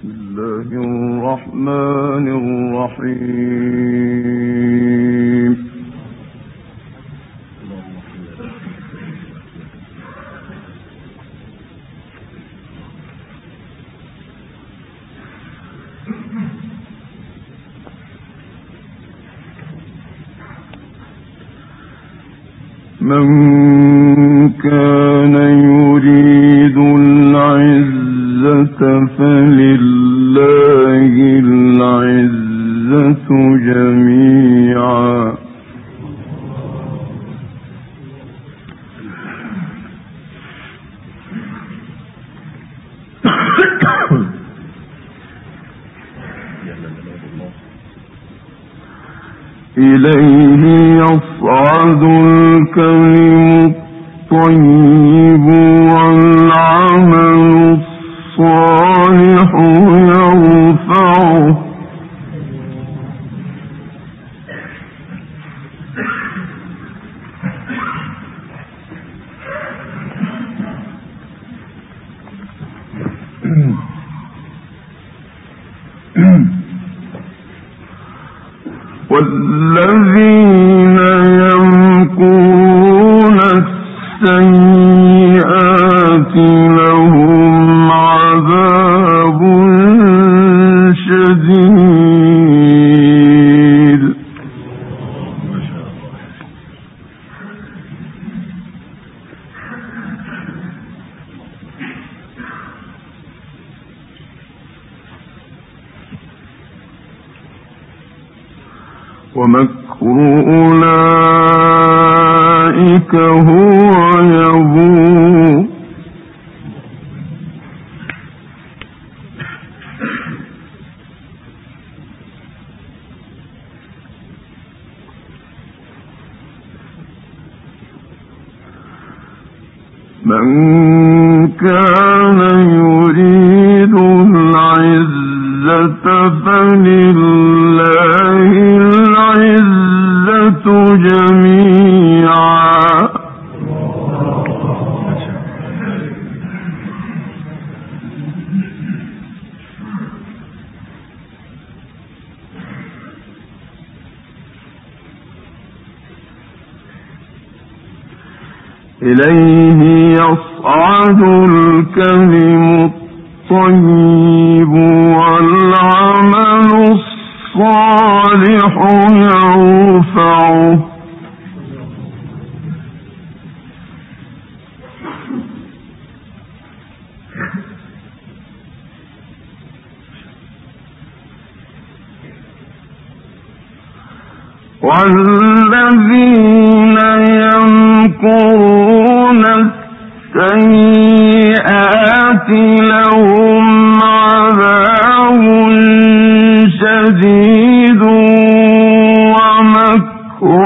الله الرحمن الرحيم. من كان يريد العزة فلله العزة جميعا إليه يصعد الكلم الطيب والعمل الصالح يرفعه والذين يمكرون السيئات لهم عذاب شديد ومكر أولئك هو يبور من كان يريد العزة فلله العزة جميعا إليه يصعد الكلم الطيب والعمل الصالح يرفعه والذين يمكرون السيئات لهم عذاب شديد ومكر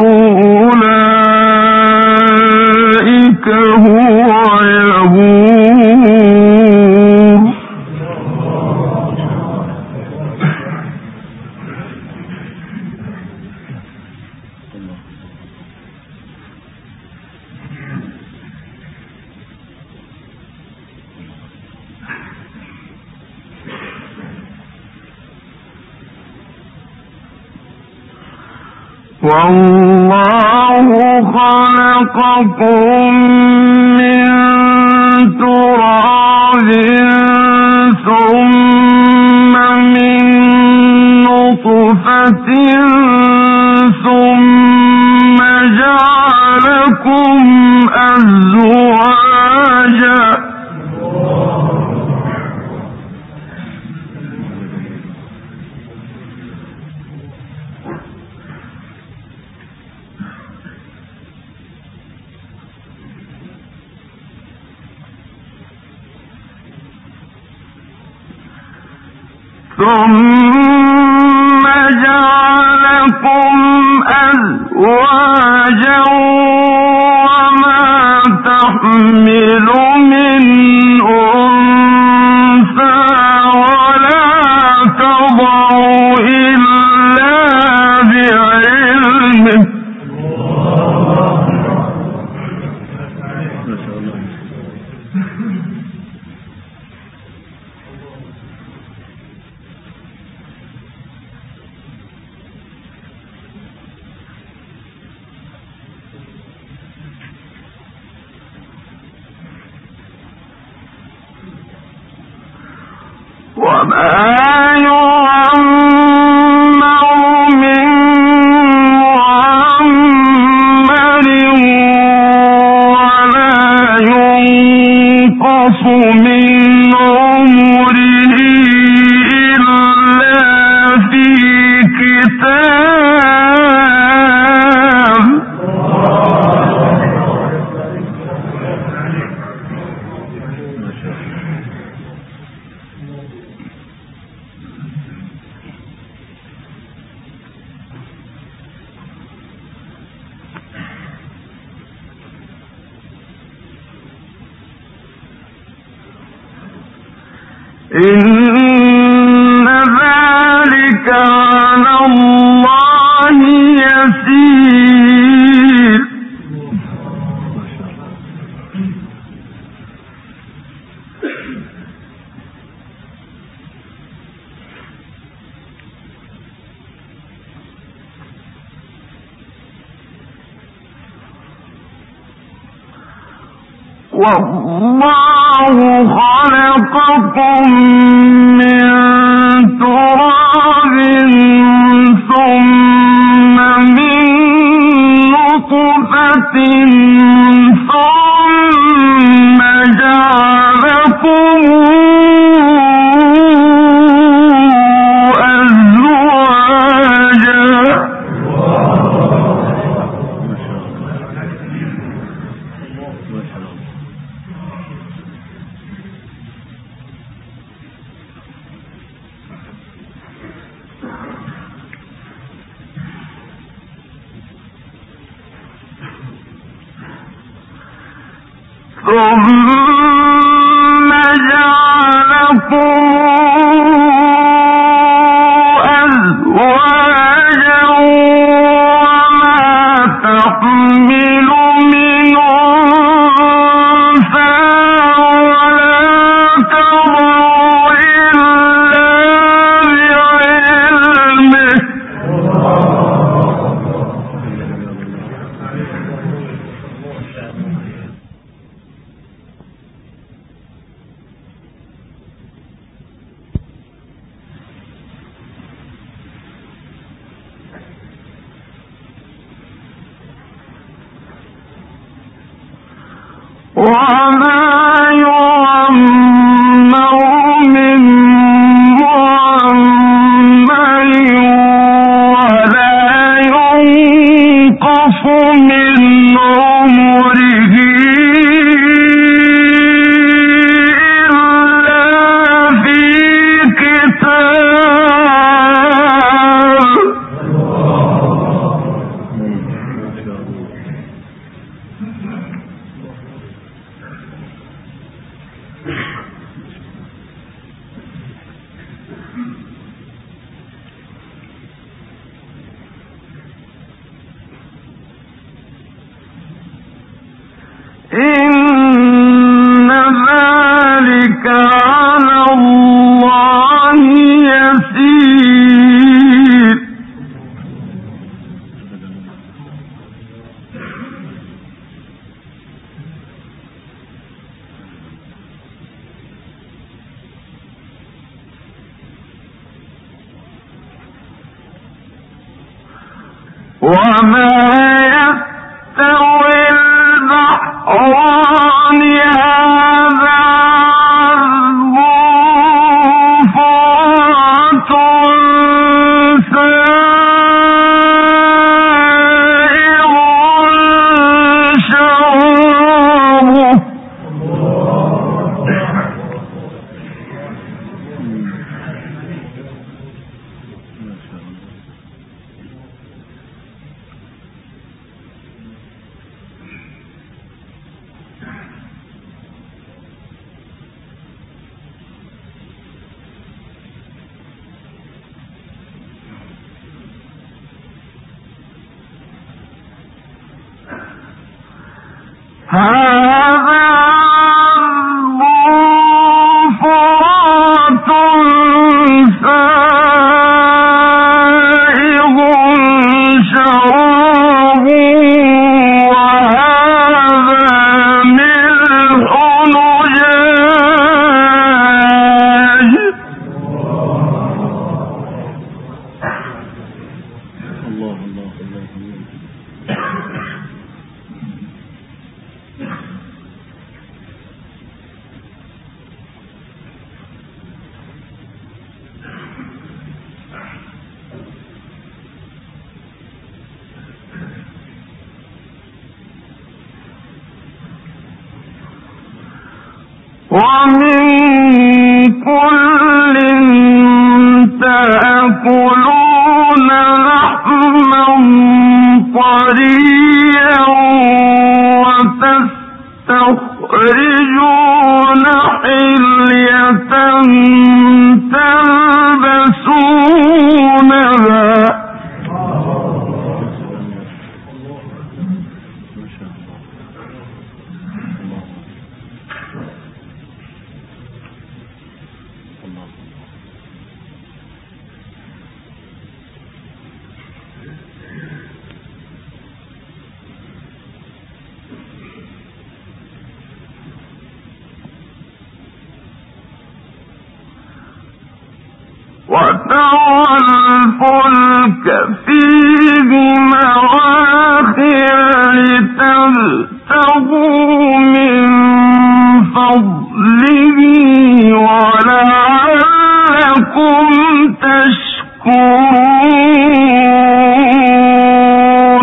أولئك هو يبور والله خلقكم من تراب ثم من نطفة ثم جعلكم أزواجا ثم جعلكم أزواجا وما تحمل من أنثى ولا تضع إلا بعلمه إن ذلك على الله يسير والله خلقكم من تراب ثم من نطفة ثم جعلكم أزواجا ثم جعلكم أزواجا وما تحمل من أنثى ولا تضع إلا بعلمه وما يعمر من معمر ولا ينقص من عمره إلا في كتاب إن ذلك على الله يسير وما يستوي البحران هذا عذب فرات سائغ شرابه هذا عذب فرات سائغ شرابه وهذا ملح أجاج ومن كل تأكلون لحما طريا وتستخرجون حلية تلبسونها وترى الفلك فيه مواخر لتبتغوا من فضله ولعلكم تشكرون.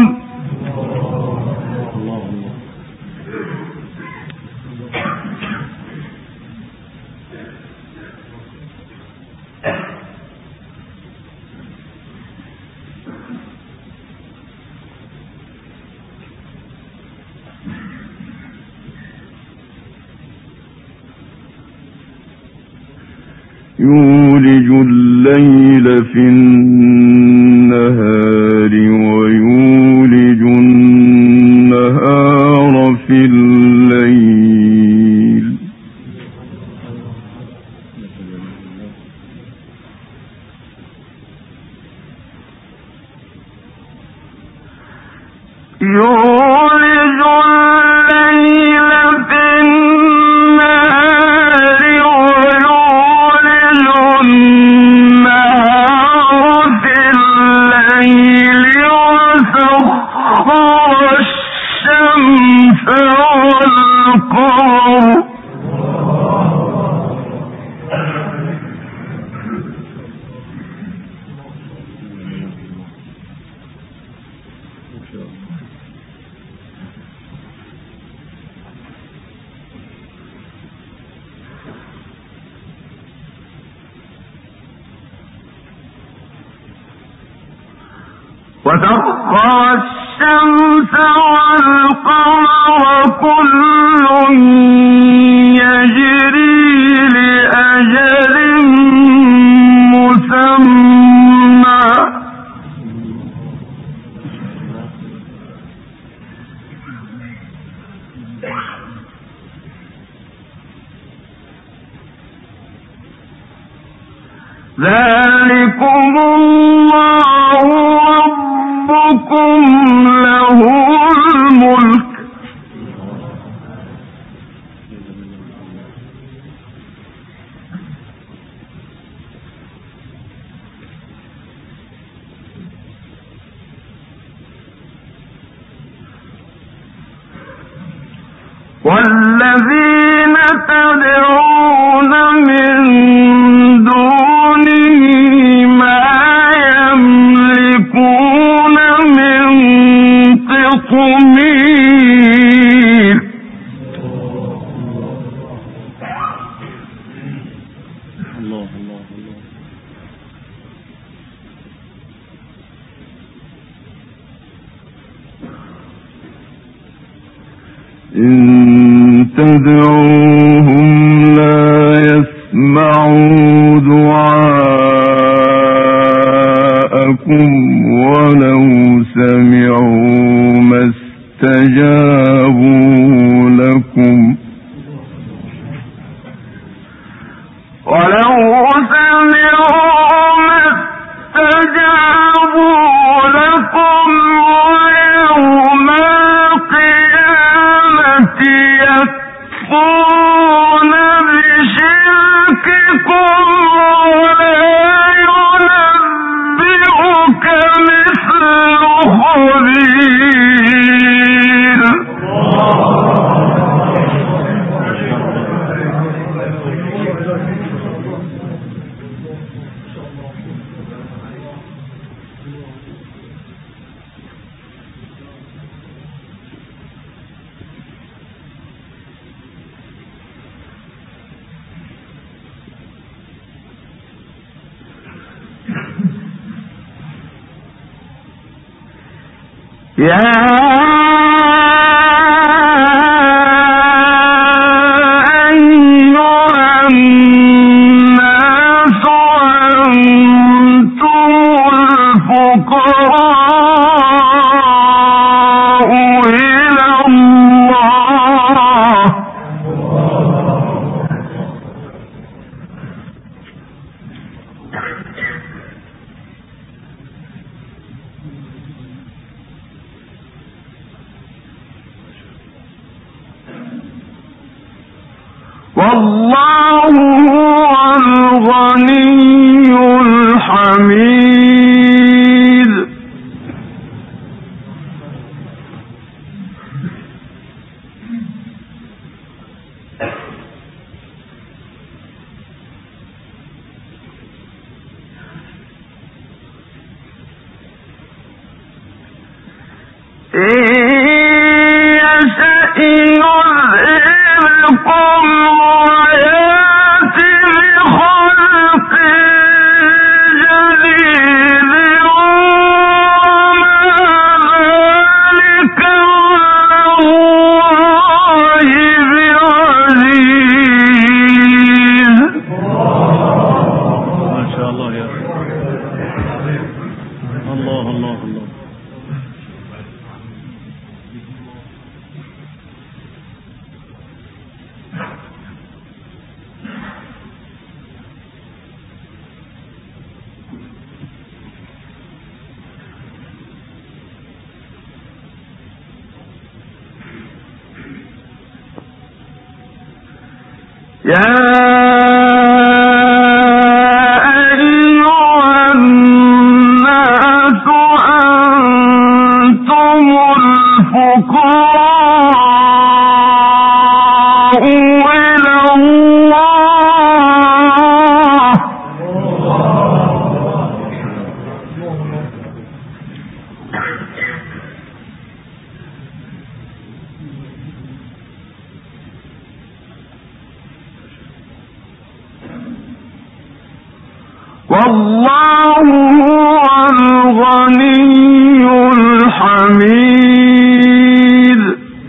يولج الليل في النهار ويولج النهار في الليل يولج الليل في النهار ويولج النهار في الليل وسخر الشمس والقمر وسخر الشمس والقمر كل يجري لأجل مسمى ذلكم الله ربكم له الملك والذين تدعون من دونه ما يملكون من قطمير إن تدعوهم لا يسمعوا دعاءكم ولو سمعوا ما استجابوا لكم ويوم القيامة يكفرون بشرككم ولا ينبئك مثل والله هو الغني الحميد. والله هو الغني الحميد.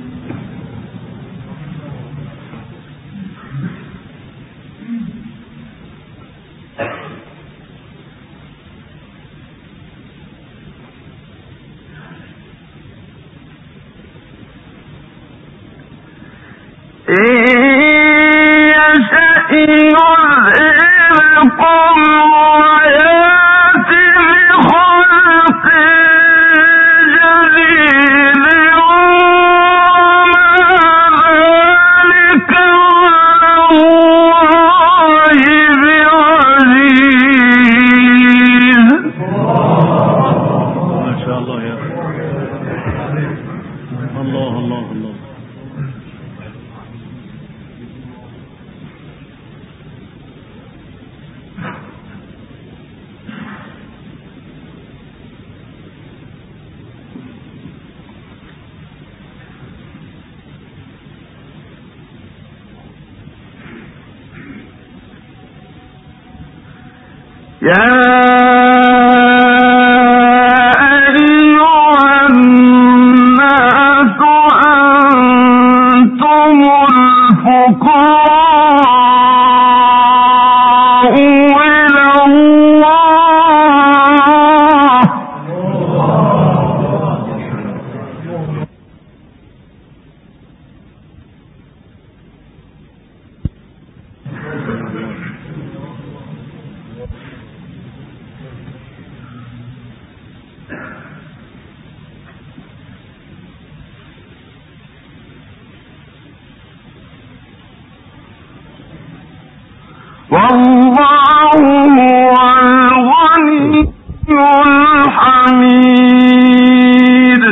والله هو الغني الحميد.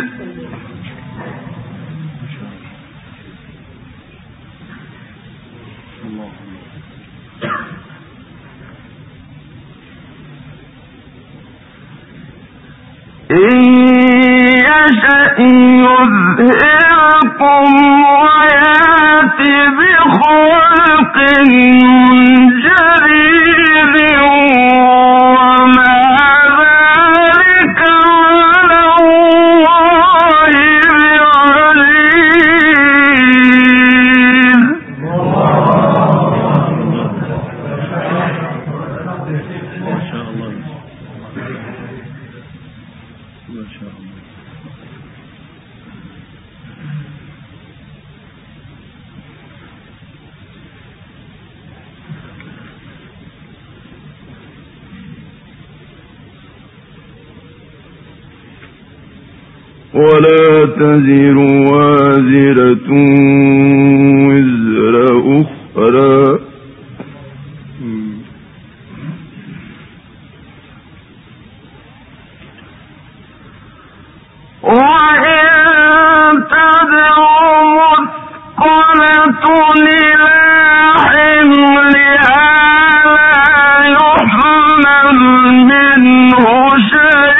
يذهبكم ويأت بخلق جديد وما ذلك على الله بعزيز. ولا تزر وازرة وزر أخرى وإن تدع مثقلة إلى حملها لا يحمل منه شيء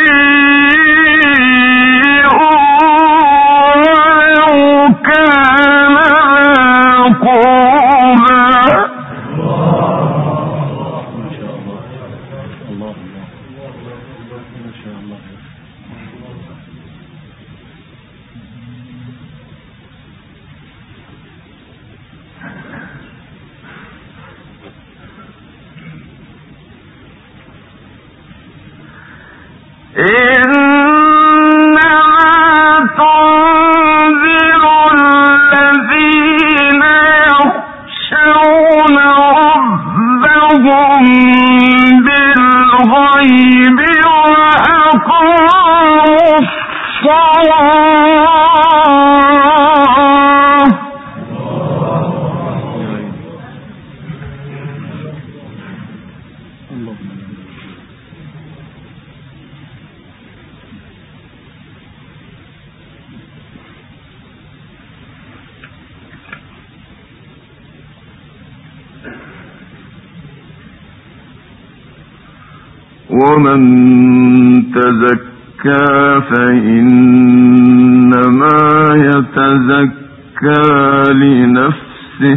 ومن تزكى فإنما يتزكى لنفسه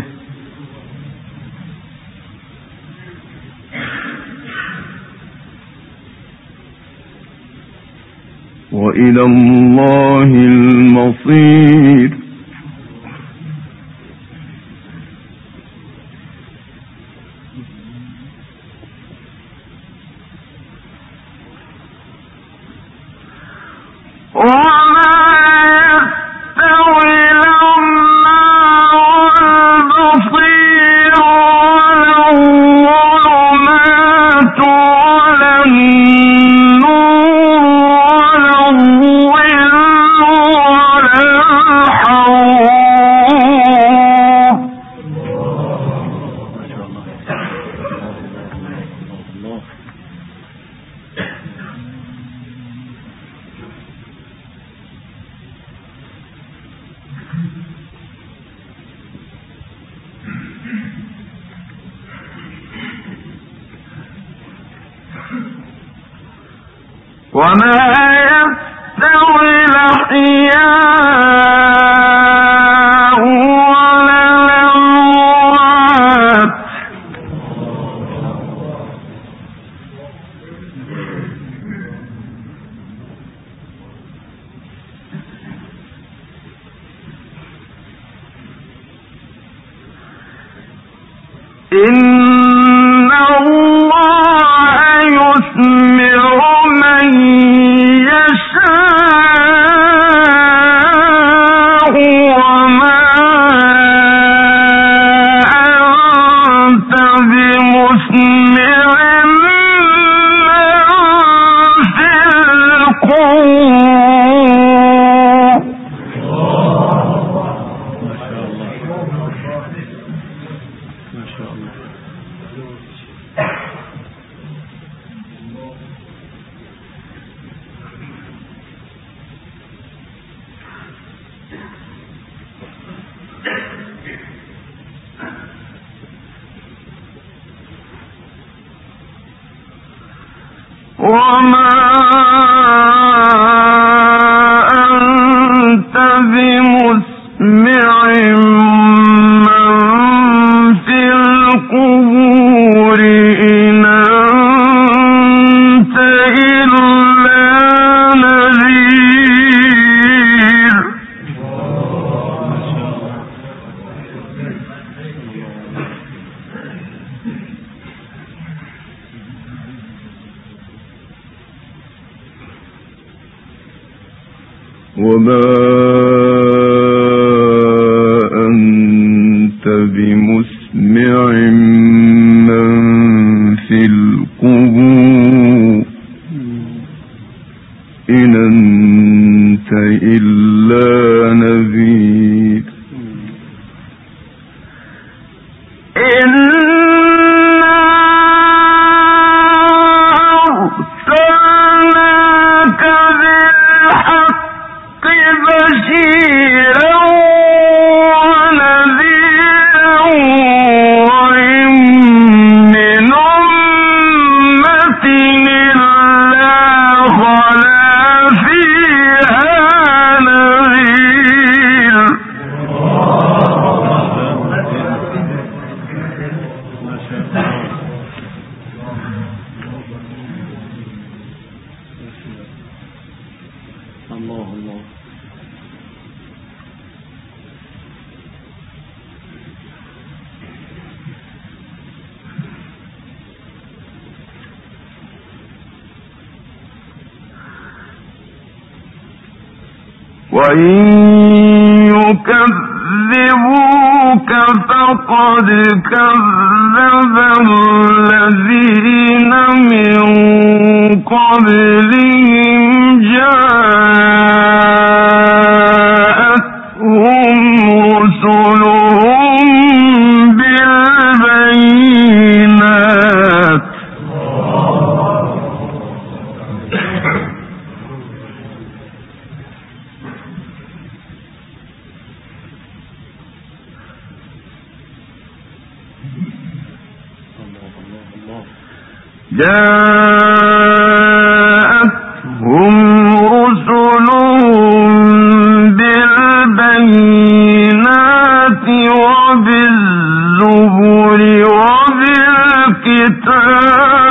وإلى الله المصير. وما يستوي الأحياء ولا الأموات إن الله يسمع من يشاء وما أنت بمسمع من في القبور. وما أنت وما أنت بمسمع من في القبور إن أنت إلا نذير وإن يكذبوك فقد كذب الذين من قبلهم جاءتهم رسلهم بالبينات وبالزبر وبالكتاب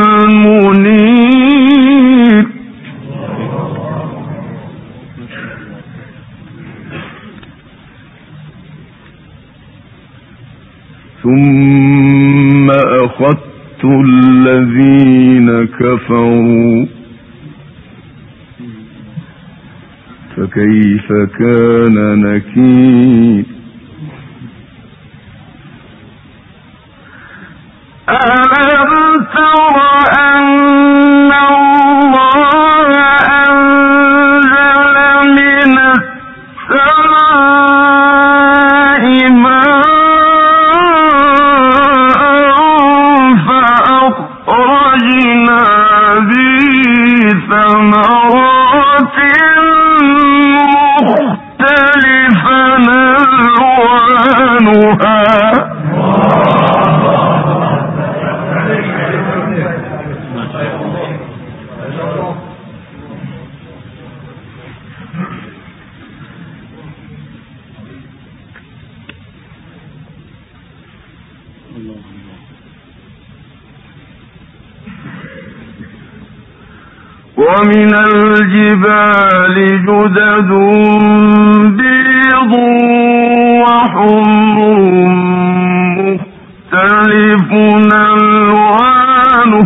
المنير ثم أخذت الذين كفروا فكيف كان نكير ألم تر أن الله أنزل من السماء ماء فأخرجنا به ثمرات مختلفا ألوانها ومن الجبال جدد بيض وحمر مختلف ألوانه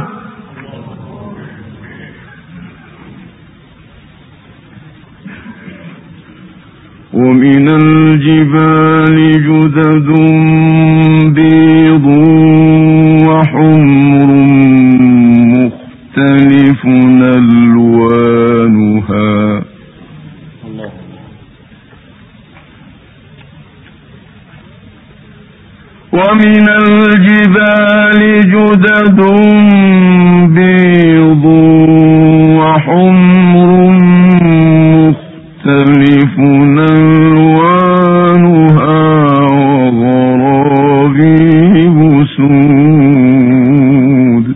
ومن الجبال جدد بيض وحمر مختلف ألوانها ومن الجبال جدد بيض وحمر مختلف ألوانها وغرابيب سود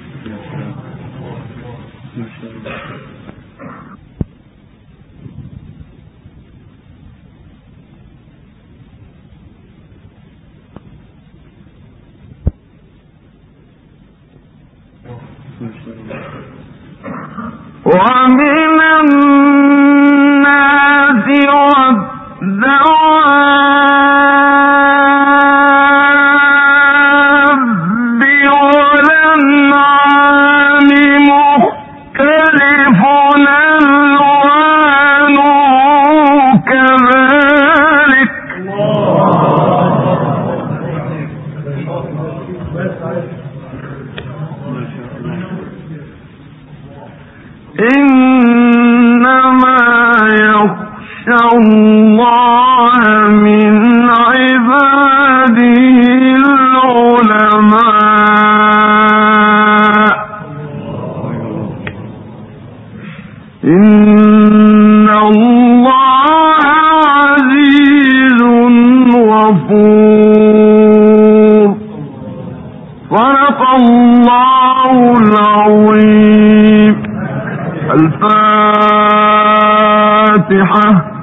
ومن الناس والدواب والأنعام مختلف ألوانه يخشى الله من عباده العلماء إن الله عزيز غفور. صدق الله العظيم. الفاتحة.